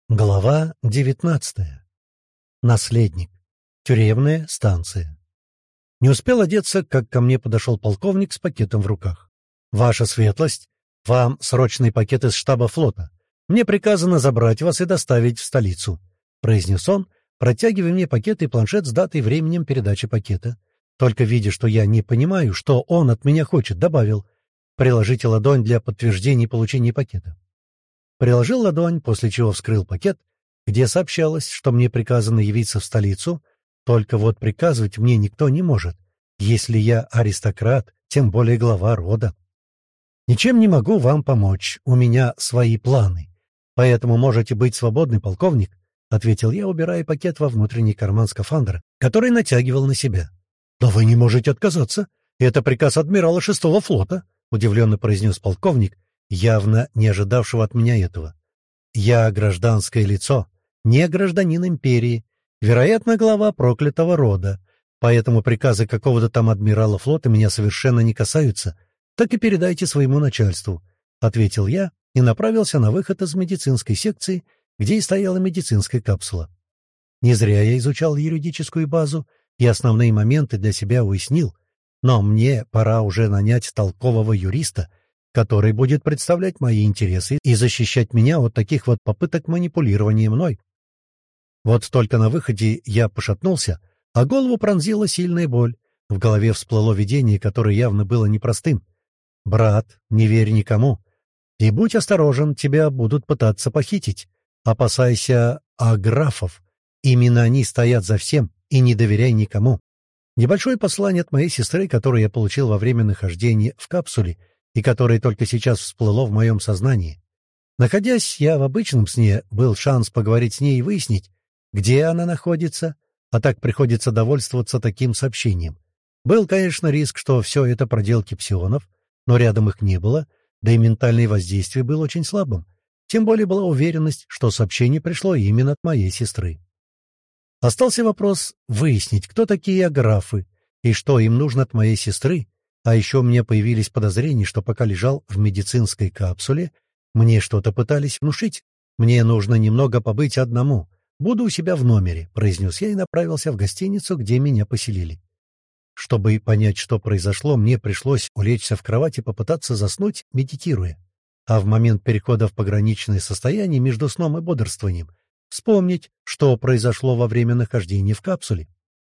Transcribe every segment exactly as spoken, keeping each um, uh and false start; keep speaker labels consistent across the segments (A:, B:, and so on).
A: Глава девятнадцатая. Наследник. Тюремная станция. Не успел одеться, как ко мне подошел полковник с пакетом в руках. «Ваша светлость, вам срочный пакет из штаба флота. Мне приказано забрать вас и доставить в столицу», — произнес он, протягивая мне пакет и планшет с датой и временем передачи пакета. Только видя, что я не понимаю, что он от меня хочет, добавил: «Приложите ладонь для подтверждения получения пакета». Приложил ладонь, после чего вскрыл пакет, где сообщалось, что мне приказано явиться в столицу, только вот приказывать мне никто не может, если я аристократ, тем более глава рода. «Ничем не могу вам помочь, у меня свои планы, поэтому можете быть свободны, полковник», — ответил я, убирая пакет во внутренний карман скафандра, который натягивал на себя. «Но вы не можете отказаться, это приказ адмирала шестого флота», — удивленно произнес полковник, явно не ожидавшего от меня этого. «Я гражданское лицо, не гражданин империи, вероятно, глава проклятого рода, поэтому приказы какого-то там адмирала флота меня совершенно не касаются, так и передайте своему начальству», — ответил я и направился на выход из медицинской секции, где и стояла медицинская капсула. Не зря я изучал юридическую базу и основные моменты для себя уяснил, но мне пора уже нанять толкового юриста, который будет представлять мои интересы и защищать меня от таких вот попыток манипулирования мной. Вот только на выходе я пошатнулся, а голову пронзила сильная боль. В голове всплыло видение, которое явно было непростым. «Брат, не верь никому. И будь осторожен, тебя будут пытаться похитить. Опасайся аграфов. Именно они стоят за всем, и не доверяй никому». Небольшое послание от моей сестры, которое я получил во время нахождения в капсуле, и которое только сейчас всплыло в моем сознании. Находясь я в обычном сне, был шанс поговорить с ней и выяснить, где она находится, а так приходится довольствоваться таким сообщением. Был, конечно, риск, что все это проделки псионов, но рядом их не было, да и ментальное воздействие было очень слабым. Тем более была уверенность, что сообщение пришло именно от моей сестры. Остался вопрос выяснить, кто такие аграфы и что им нужно от моей сестры. А еще у меня появились подозрения, что пока лежал в медицинской капсуле, мне что-то пытались внушить. «Мне нужно немного побыть одному. Буду у себя в номере», — произнес я и направился в гостиницу, где меня поселили. Чтобы понять, что произошло, мне пришлось улечься в кровать и попытаться заснуть, медитируя. А в момент перехода в пограничное состояние между сном и бодрствованием вспомнить, что произошло во время нахождения в капсуле.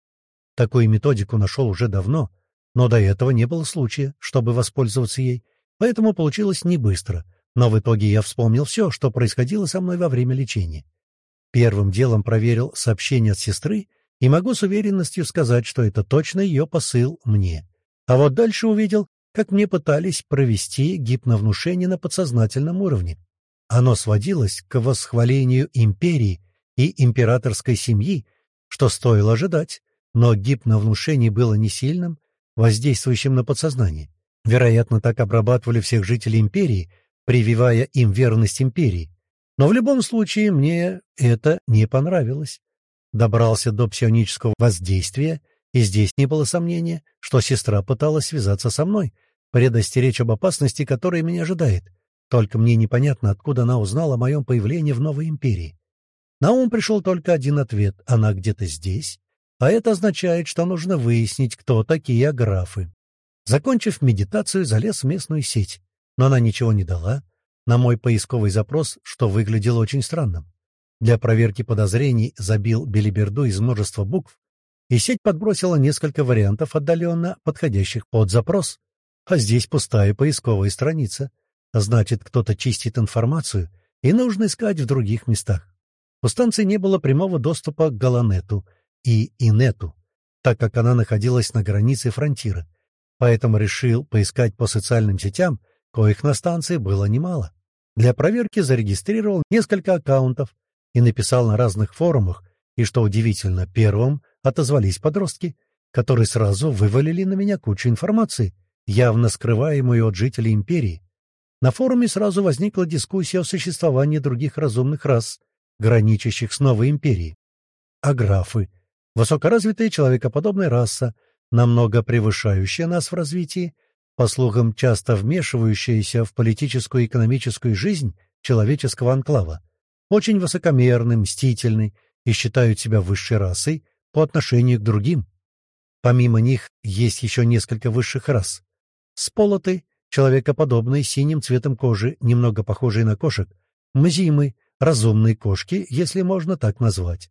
A: Такую методику нашел уже давно, но до этого не было случая, чтобы воспользоваться ей, поэтому получилось не быстро, но в итоге я вспомнил все, что происходило со мной во время лечения. Первым делом проверил сообщение от сестры и могу с уверенностью сказать, что это точно ее посыл мне. А вот дальше увидел, как мне пытались провести гипновнушение на подсознательном уровне. Оно сводилось к восхвалению империи и императорской семьи, что стоило ожидать, но гипновнушение было не сильным, воздействующим на подсознание. Вероятно, так обрабатывали всех жителей империи, прививая им верность империи. Но в любом случае мне это не понравилось. Добрался до псионического воздействия, и здесь не было сомнения, что сестра пыталась связаться со мной, предостеречь об опасности, которая меня ожидает. Только мне непонятно, откуда она узнала о моем появлении в новой империи. На ум пришел только один ответ — она где-то здесь. А это означает, что нужно выяснить, кто такие аграфы. Закончив медитацию, залез в местную сеть, но она ничего не дала на мой поисковый запрос, что выглядело очень странным. Для проверки подозрений забил белиберду из множества букв, и сеть подбросила несколько вариантов, отдаленно подходящих под запрос. А здесь пустая поисковая страница. Значит, кто-то чистит информацию, и нужно искать в других местах. У станции не было прямого доступа к Галанету и Инету, так как она находилась на границе фронтира, поэтому решил поискать по социальным сетям, коих на станции было немало. Для проверки зарегистрировал несколько аккаунтов и написал на разных форумах, и, что удивительно, первым отозвались подростки, которые сразу вывалили на меня кучу информации, явно скрываемую от жителей империи. На форуме сразу возникла дискуссия о существовании других разумных рас, граничащих с новой империей. Аграфы — высокоразвитая человекоподобная раса, намного превышающая нас в развитии, по слухам, часто вмешивающаяся в политическую и экономическую жизнь человеческого анклава. очень высокомерны, мстительны и считают себя высшей расой по отношению к другим. Помимо них есть еще несколько высших рас. Сполоты, человекоподобные, с синим цветом кожи, немного похожие на кошек, мзимы, разумные кошки, если можно так назвать.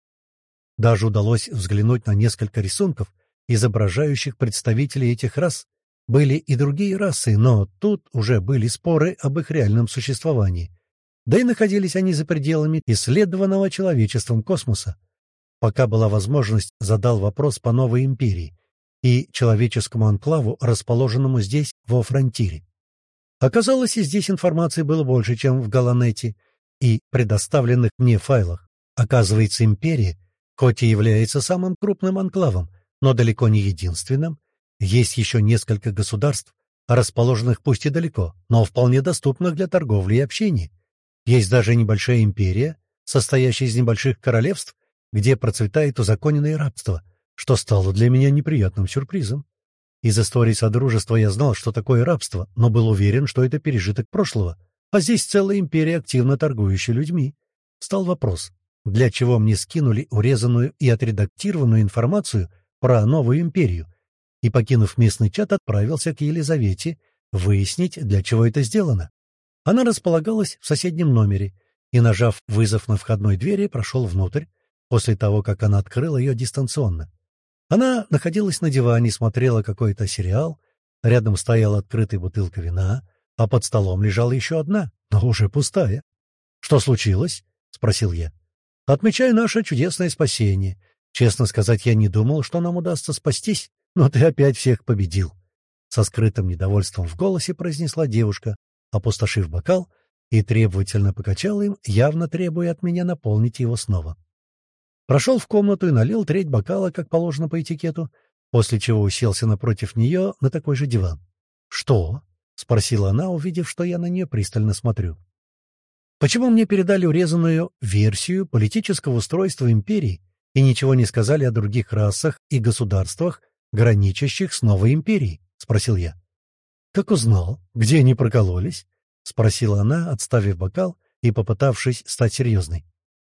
A: Даже удалось взглянуть на несколько рисунков, изображающих представителей этих рас. Были и другие расы, но тут уже были споры об их реальном существовании. Да и находились они за пределами исследованного человечеством космоса. Пока была возможность, задал вопрос по новой империи и человеческому анклаву, расположенному здесь, во Фронтире. Оказалось, и здесь информации было больше, чем в Галанете и предоставленных мне файлах. Оказывается, империя, хоть и является самым крупным анклавом, но далеко не единственным, есть еще несколько государств, расположенных пусть и далеко, но вполне доступных для торговли и общения. Есть даже небольшая империя, состоящая из небольших королевств, где процветает узаконенное рабство, что стало для меня неприятным сюрпризом. Из истории Содружества я знал, что такое рабство, но был уверен, что это пережиток прошлого, а здесь целая империя, активно торгующая людьми. Стал вопрос, для чего мне скинули урезанную и отредактированную информацию про новую империю, и, покинув местный чат, отправился к Елизавете выяснить, для чего это сделано. Она располагалась в соседнем номере, и, нажав вызов на входной двери, прошел внутрь, после того, как она открыла ее дистанционно. Она находилась на диване, смотрела какой-то сериал, рядом стояла открытая бутылка вина, а под столом лежала еще одна, но уже пустая. «Что случилось?» — спросил я. «Отмечаю наше чудесное спасение. Честно сказать, я не думал, что нам удастся спастись, но ты опять всех победил». Со скрытым недовольством в голосе произнесла девушка, опустошив бокал, и требовательно покачала им, явно требуя от меня наполнить его снова. Прошел в комнату и налил треть бокала, как положено по этикету, после чего уселся напротив нее на такой же диван. «Что?» — спросила она, увидев, что я на нее пристально смотрю. «Почему мне передали урезанную версию политического устройства империи и ничего не сказали о других расах и государствах, граничащих с новой империей?» — спросил я. «Как узнал? Где они прокололись?» — спросила она, отставив бокал и попытавшись стать серьезной.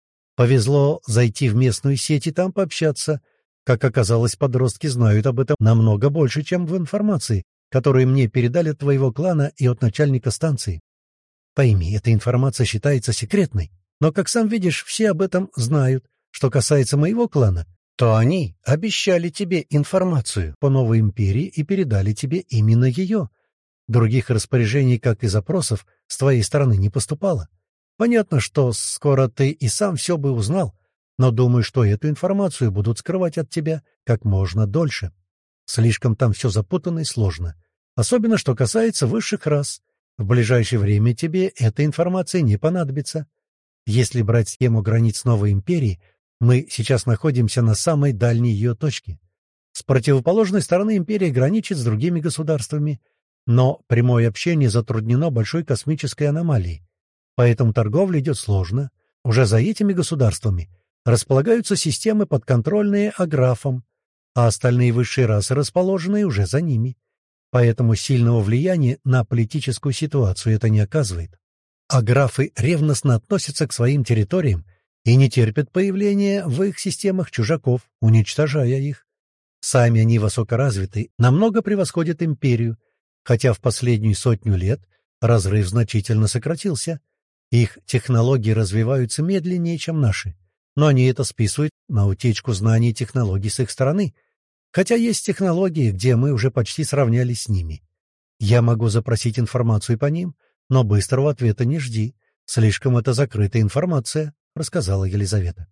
A: «Повезло зайти в местную сеть и там пообщаться. Как оказалось, подростки знают об этом намного больше, чем в информации, которую мне передали от твоего клана и от начальника станции. Пойми, эта информация считается секретной, но, как сам видишь, все об этом знают. Что касается моего клана, то они обещали тебе информацию по новой империи и передали тебе именно ее. Других распоряжений, как и запросов, с твоей стороны не поступало. Понятно, что скоро ты и сам все бы узнал, но думаю, что эту информацию будут скрывать от тебя как можно дольше. Слишком там все запутанно и сложно. Особенно, что касается высших рас. В ближайшее время тебе эта информация не понадобится. Если брать схему границ новой империи, мы сейчас находимся на самой дальней ее точке. С противоположной стороны империя граничит с другими государствами, но прямое общение затруднено большой космической аномалией. Поэтому торговля идет сложно. Уже за этими государствами располагаются системы, подконтрольные аграфам, а остальные высшие расы расположены уже за ними. Поэтому сильного влияния на политическую ситуацию это не оказывает. Аграфы ревностно относятся к своим территориям и не терпят появления в их системах чужаков, уничтожая их. Сами они высокоразвиты, намного превосходят империю, хотя в последнюю сотню лет разрыв значительно сократился. Их технологии развиваются медленнее, чем наши, но они это списывают на утечку знаний и технологий с их стороны, хотя есть технологии, где мы уже почти сравнялись с ними. Я могу запросить информацию по ним, но быстрого ответа не жди, слишком это закрытая информация, — рассказала Елизавета.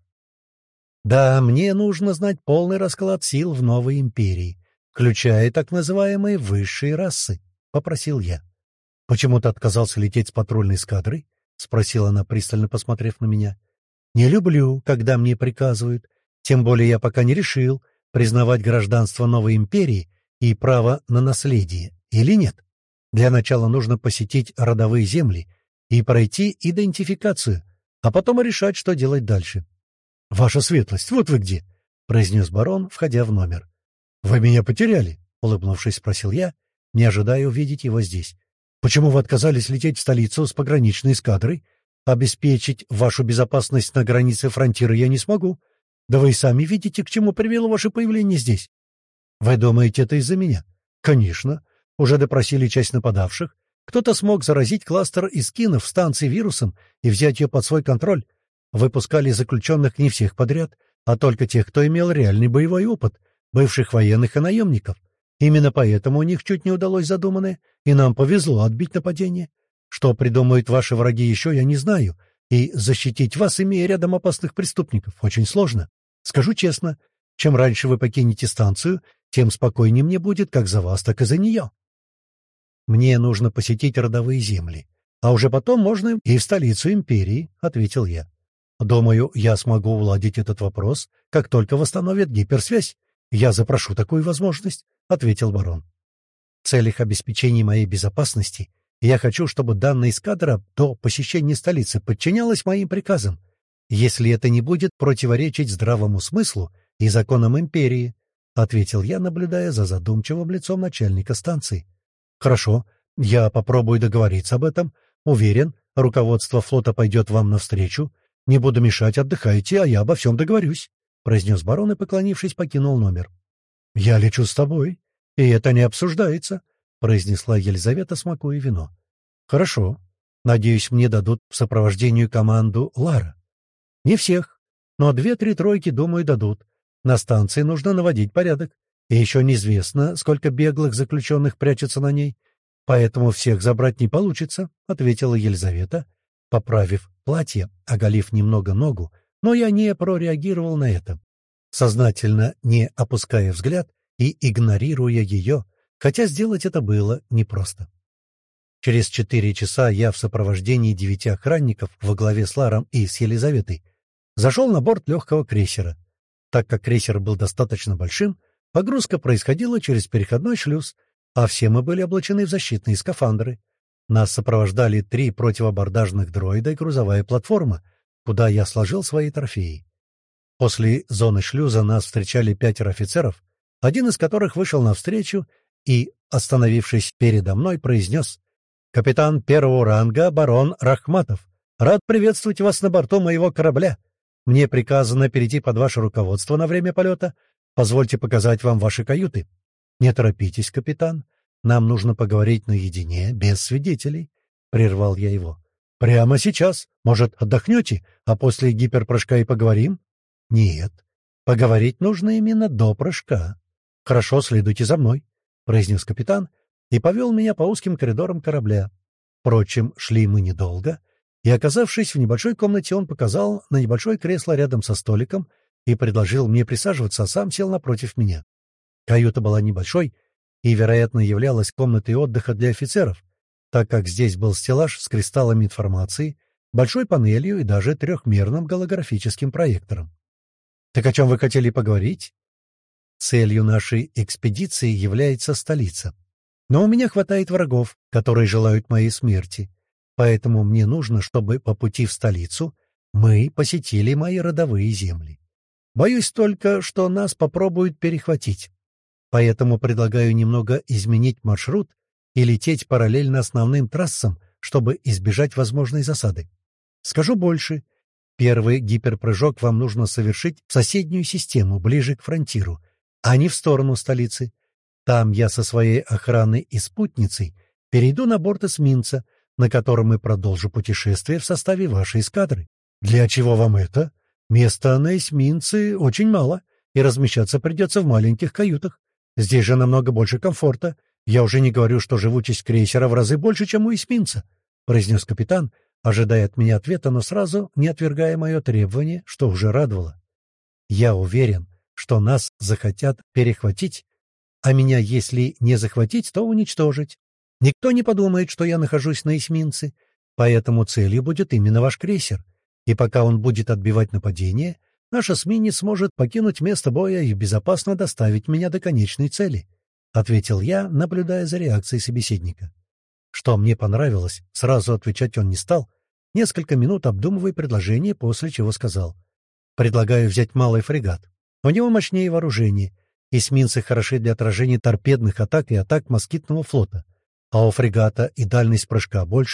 A: Да, мне нужно знать полный расклад сил в новой империи, включая так называемые высшие расы, — попросил я. — Почему ты отказался лететь с патрульной эскадрой? — спросила она, пристально посмотрев на меня. — Не люблю, когда мне приказывают, тем более я пока не решил, признавать гражданство новой империи и право на наследие или нет. Для начала нужно посетить родовые земли и пройти идентификацию, а потом решать, что делать дальше. — Ваша светлость, вот вы где! — произнес барон, входя в номер. — Вы меня потеряли? — улыбнувшись, спросил я, не ожидая увидеть его здесь. — Почему вы отказались лететь в столицу с пограничной эскадрой? Обеспечить вашу безопасность на границе фронтира я не смогу. Да вы и сами видите, к чему привело ваше появление здесь. Вы думаете, это из-за меня? Конечно. Уже допросили часть нападавших. Кто-то смог заразить кластер искинов станции вирусом и взять ее под свой контроль. Выпускали заключенных не всех подряд, а только тех, кто имел реальный боевой опыт, бывших военных и наемников. Именно поэтому у них чуть не удалось задуманное, и нам повезло отбить нападение. Что придумают ваши враги еще, я не знаю, и защитить вас, имея рядом опасных преступников, очень сложно. Скажу честно, чем раньше вы покинете станцию, тем спокойнее мне будет как за вас, так и за нее. Мне нужно посетить родовые земли, а уже потом можно и в столицу империи, — ответил я. Думаю, я смогу уладить этот вопрос, как только восстановят гиперсвязь. Я запрошу такую возможность, — ответил барон. В целях обеспечения моей безопасности я хочу, чтобы данная эскадра до посещения столицы подчинялась моим приказам, если это не будет противоречить здравому смыслу и законам империи, — ответил я, наблюдая за задумчивым лицом начальника станции. — Хорошо, я попробую договориться об этом. Уверен, руководство флота пойдет вам навстречу. Не буду мешать, отдыхайте, а я обо всем договорюсь, — произнес барон и, поклонившись, покинул номер. — Я лечу с тобой, и это не обсуждается, — произнесла Елизавета, смакуя вино. — Хорошо. Надеюсь, мне дадут в сопровождению команду Лара. — Не всех, но две-три тройки, думаю, дадут. На станции нужно наводить порядок, и еще неизвестно, сколько беглых заключенных прячется на ней, поэтому всех забрать не получится, — ответила Елизавета, поправив платье, оголив немного ногу, но я не прореагировал на это, сознательно не опуская взгляд и игнорируя ее, хотя сделать это было непросто. Через четыре часа я в сопровождении девяти охранников во главе с Ларом и с Елизаветой зашел на борт легкого крейсера. Так как крейсер был достаточно большим, погрузка происходила через переходной шлюз, а все мы были облачены в защитные скафандры. Нас сопровождали три противобордажных дроида и грузовая платформа, куда я сложил свои трофеи. После зоны шлюза нас встречали пятеро офицеров, один из которых вышел навстречу и, остановившись передо мной, произнес: «Капитан первого ранга, барон Рахматов, рад приветствовать вас на борту моего корабля. Мне приказано перейти под ваше руководство на время полета. Позвольте показать вам ваши каюты». «Не торопитесь, капитан. Нам нужно поговорить наедине, без свидетелей», — прервал я его. «Прямо сейчас. Может, отдохнете, а после гиперпрыжка и поговорим?» «Нет. Поговорить нужно именно до прыжка». «Хорошо, следуйте за мной», — произнес капитан и повел меня по узким коридорам корабля. Впрочем, шли мы недолго, и, оказавшись в небольшой комнате, он показал на небольшое кресло рядом со столиком и предложил мне присаживаться, а сам сел напротив меня. Каюта была небольшой и, вероятно, являлась комнатой отдыха для офицеров, так как здесь был стеллаж с кристаллами информации, большой панелью и даже трехмерным голографическим проектором. «Так о чем вы хотели поговорить?» «Целью нашей экспедиции является столица. Но у меня хватает врагов, которые желают моей смерти, поэтому мне нужно, чтобы по пути в столицу мы посетили мои родовые земли. Боюсь только, что нас попробуют перехватить. Поэтому предлагаю немного изменить маршрут и лететь параллельно основным трассам, чтобы избежать возможной засады. Скажу больше. Первый гиперпрыжок вам нужно совершить в соседнюю систему, ближе к фронтиру, а не в сторону столицы. Там я со своей охраной и спутницей перейду на борт эсминца, на котором и продолжу путешествие в составе вашей эскадры. Для чего вам это? Места на эсминце очень мало, и размещаться придется в маленьких каютах. Здесь же намного больше комфорта. Я уже не говорю, что живучесть крейсера в разы больше, чем у эсминца», — произнес капитан, ожидая от меня ответа, но сразу не отвергая мое требование, что уже радовало. «Я уверен, что нас захотят перехватить, а меня, если не захватить, то уничтожить. Никто не подумает, что я нахожусь на эсминце, поэтому целью будет именно ваш крейсер. И пока он будет отбивать нападение, наш эсминец сможет покинуть место боя и безопасно доставить меня до конечной цели», — ответил я, наблюдая за реакцией собеседника. Что мне понравилось, сразу отвечать он не стал, несколько минут обдумывая предложение, после чего сказал: «Предлагаю взять малый фрегат. У него мощнее вооружение. Эсминцы хороши для отражения торпедных атак и атак москитного флота, а у фрегата и дальность прыжка больше,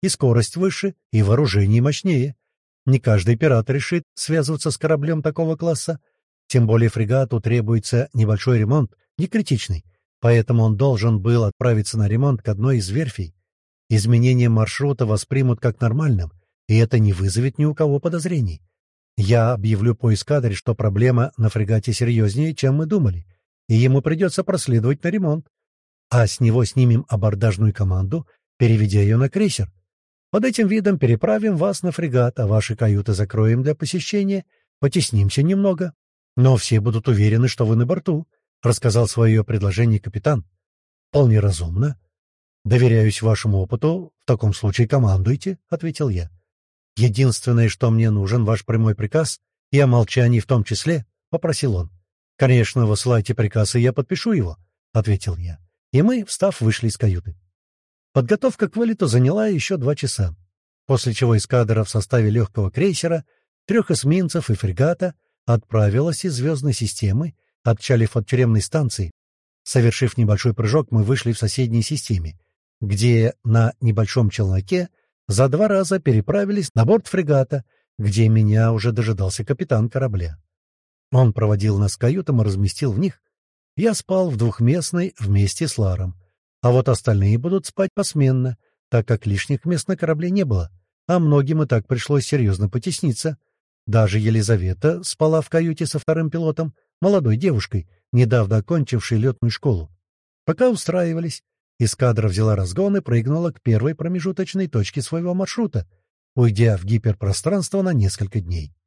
A: и скорость выше, и вооружение мощнее. Не каждый пират решит связываться с кораблем такого класса. Тем более фрегату требуется небольшой ремонт, не критичный, поэтому он должен был отправиться на ремонт к одной из верфей. Изменение маршрута воспримут как нормальным, и это не вызовет ни у кого подозрений. Я объявлю по эскадре, что проблема на фрегате серьезнее, чем мы думали, и ему придется проследовать на ремонт. А с него снимем абордажную команду, переведя ее на крейсер. Под этим видом переправим вас на фрегат, а ваши каюты закроем для посещения, потеснимся немного. Но все будут уверены, что вы на борту, — рассказал свое предложение капитан. — Вполне разумно. — Доверяюсь вашему опыту. В таком случае командуйте, — ответил я. — Единственное, что мне нужен, ваш прямой приказ, и о молчании в том числе, — попросил он. — Конечно, высылайте приказ, и я подпишу его, — ответил я. И мы, встав, вышли из каюты. Подготовка к вылету заняла еще два часа, после чего эскадра в составе легкого крейсера, трех эсминцев и фрегата отправилась из звездной системы, отчалив от тюремной станции. Совершив небольшой прыжок, мы вышли в соседней системе, где на небольшом челноке за два раза переправились на борт фрегата, где меня уже дожидался капитан корабля. Он проводил нас к каютам и разместил в них. Я спал в двухместной вместе с Ларом, а вот остальные будут спать посменно, так как лишних мест на корабле не было, а многим и так пришлось серьезно потесниться. Даже Елизавета спала в каюте со вторым пилотом, молодой девушкой, недавно окончившей летную школу. Пока устраивались, эскадра взяла разгон и прыгнула к первой промежуточной точке своего маршрута, уйдя в гиперпространство на несколько дней.